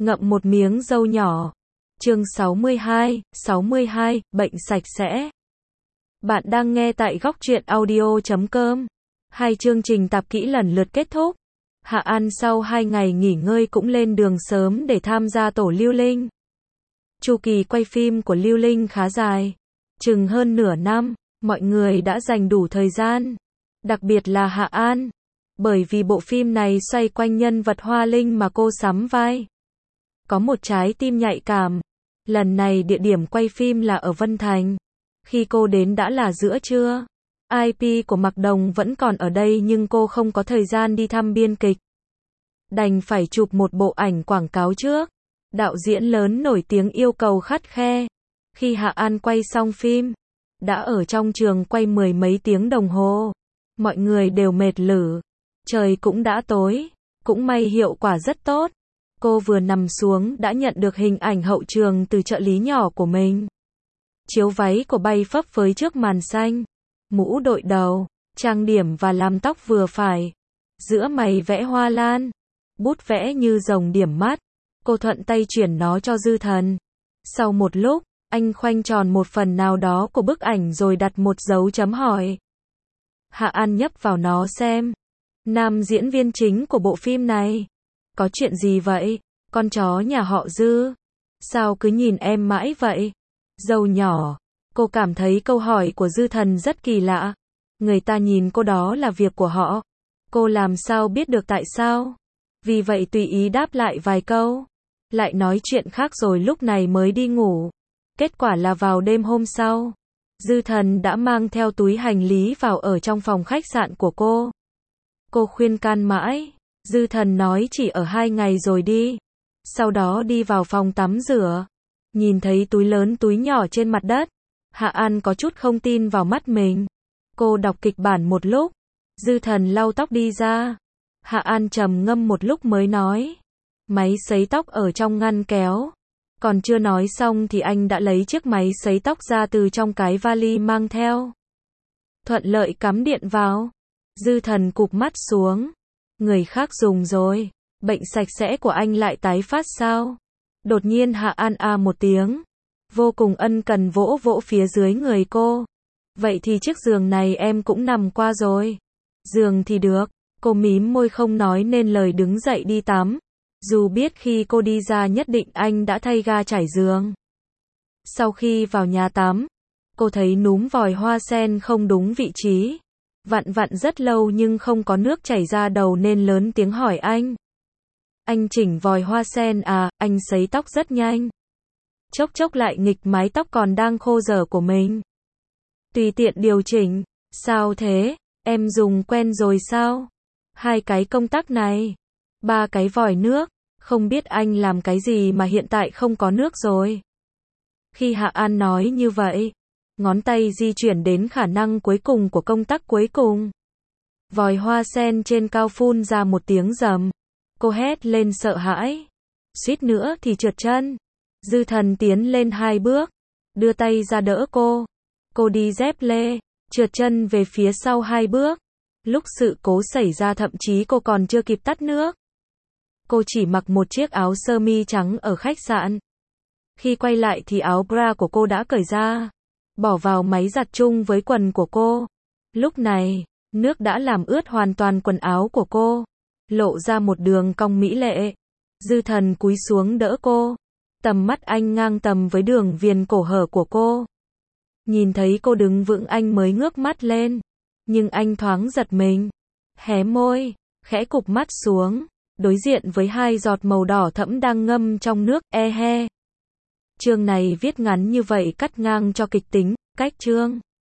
ngậm một miếng dâu nhỏ. Chương 62, bệnh sạch sẽ. Bạn đang nghe tại góc truyện audio.com. Hai chương trình tạp kỹ lần lượt kết thúc. Hạ An sau 2 ngày nghỉ ngơi cũng lên đường sớm để tham gia tổ Lưu Linh. Chu kỳ quay phim của Lưu Linh khá dài, chừng hơn nửa năm, mọi người đã dành đủ thời gian. Đặc biệt là Hạ An, bởi vì bộ phim này xoay quanh nhân vật Hoa Linh mà cô sắm vai. Có một trái tim nhạy cảm. Lần này địa điểm quay phim là ở Vân Thành. Khi cô đến đã là giữa trưa. IP của Mạc Đồng vẫn còn ở đây nhưng cô không có thời gian đi thăm biên kịch. Đành phải chụp một bộ ảnh quảng cáo trước. Đạo diễn lớn nổi tiếng yêu cầu khắt khe. Khi Hạ An quay xong phim, đã ở trong trường quay 10 mấy tiếng đồng hồ. Mọi người đều mệt lử. Trời cũng đã tối. Cũng may hiệu quả rất tốt. Cô vừa nằm xuống đã nhận được hình ảnh hậu trường từ trợ lý nhỏ của mình. Chiếu váy của bay phấp phới trước màn xanh. Mũ đội đầu, trang điểm và làm tóc vừa phải. Giữa mày vẽ hoa lan. Bút vẽ như rồng điểm mắt. Cô thuận tay chuyển nó cho Dư Thần. Sau một lúc, anh khoanh tròn một phần nào đó của bức ảnh rồi đặt một dấu chấm hỏi. Hạ An nhấp vào nó xem. Nam diễn viên chính của bộ phim này. Có chuyện gì vậy? Con chó nhà họ Dư. Sao cứ nhìn em mãi vậy? Dâu nhỏ. Cô cảm thấy câu hỏi của Dư Thần rất kỳ lạ. Người ta nhìn cô đó là việc của họ. Cô làm sao biết được tại sao? Vì vậy tùy ý đáp lại vài câu. Lại nói chuyện khác rồi lúc này mới đi ngủ. Kết quả là vào đêm hôm sau, Dư Thần đã mang theo túi hành lý vào ở trong phòng khách sạn của cô. Cô khuyên can mãi. Dư Thần nói chỉ ở 2 ngày rồi đi. Sau đó đi vào phòng tắm rửa. Nhìn thấy túi lớn túi nhỏ trên mặt đất. Hạ An có chút không tin vào mắt mình. Cô đọc kịch bản một lúc. Dư Thần lau tóc đi ra. Hạ An trầm ngâm một lúc mới nói. Máy sấy tóc ở trong ngăn kéo. Còn chưa nói xong thì anh đã lấy chiếc máy sấy tóc ra từ trong cái vali mang theo. Thuận lợi cắm điện vào. Dư Thần cụp mắt xuống. Người khác dùng rồi. Bệnh sạch sẽ của anh lại tái phát sao? Đột nhiên Hạ An một tiếng. Vô cùng ân cần vỗ vỗ phía dưới người cô. Vậy thì chiếc giường này em cũng nằm qua rồi. Giường thì được. Cô mím môi không nói nên lời đứng dậy đi tắm. Dù biết khi cô đi ra nhất định anh đã thay ga trải giường. Sau khi vào nhà tắm, cô thấy núm vòi hoa sen không đúng vị trí. Vặn vặn rất lâu nhưng không có nước chảy ra đầu nên lớn tiếng hỏi anh. Anh chỉnh vòi hoa sen à? Anh sấy tóc rất nhanh. Chốc chốc lại nghịch mái tóc còn đang khô dở của mình. Tùy tiện điều chỉnh. Sao thế? Em dùng quen rồi sao? 2 cái công tắc này. 3 cái vòi nước. Không biết anh làm cái gì mà hiện tại không có nước rồi. Khi Hạ An nói như vậy, ngón tay di chuyển đến khả năng cuối cùng của công tắc cuối cùng. Vòi hoa sen trên cao phun ra một tiếng rầm. Cô hét lên sợ hãi. Suýt nữa thì trượt chân. Dư Thần tiến lên 2 bước. Đưa tay ra đỡ cô. Cô đi dép lê. Trượt chân về phía sau 2 bước. Lúc sự cố xảy ra thậm chí cô còn chưa kịp tắt nước. Cô chỉ mặc một chiếc áo sơ mi trắng ở khách sạn. Khi quay lại thì áo bra của cô đã cởi ra. Bỏ vào máy giặt chung với quần của cô. Lúc này, nước đã làm ướt hoàn toàn quần áo của cô. Lộ ra một đường cong mỹ lệ. Dư Thần cúi xuống đỡ cô. Tầm mắt anh ngang tầm với đường viền cổ hở của cô. Nhìn thấy cô đứng vững anh mới ngước mắt lên. Nhưng anh thoáng giật mình. Hé môi, khẽ cụp mắt xuống. Đối diện với 2 giọt màu đỏ thẫm đang ngâm trong nước, he. Chương này viết ngắn như vậy cắt ngang cho kịch tính, cách chương.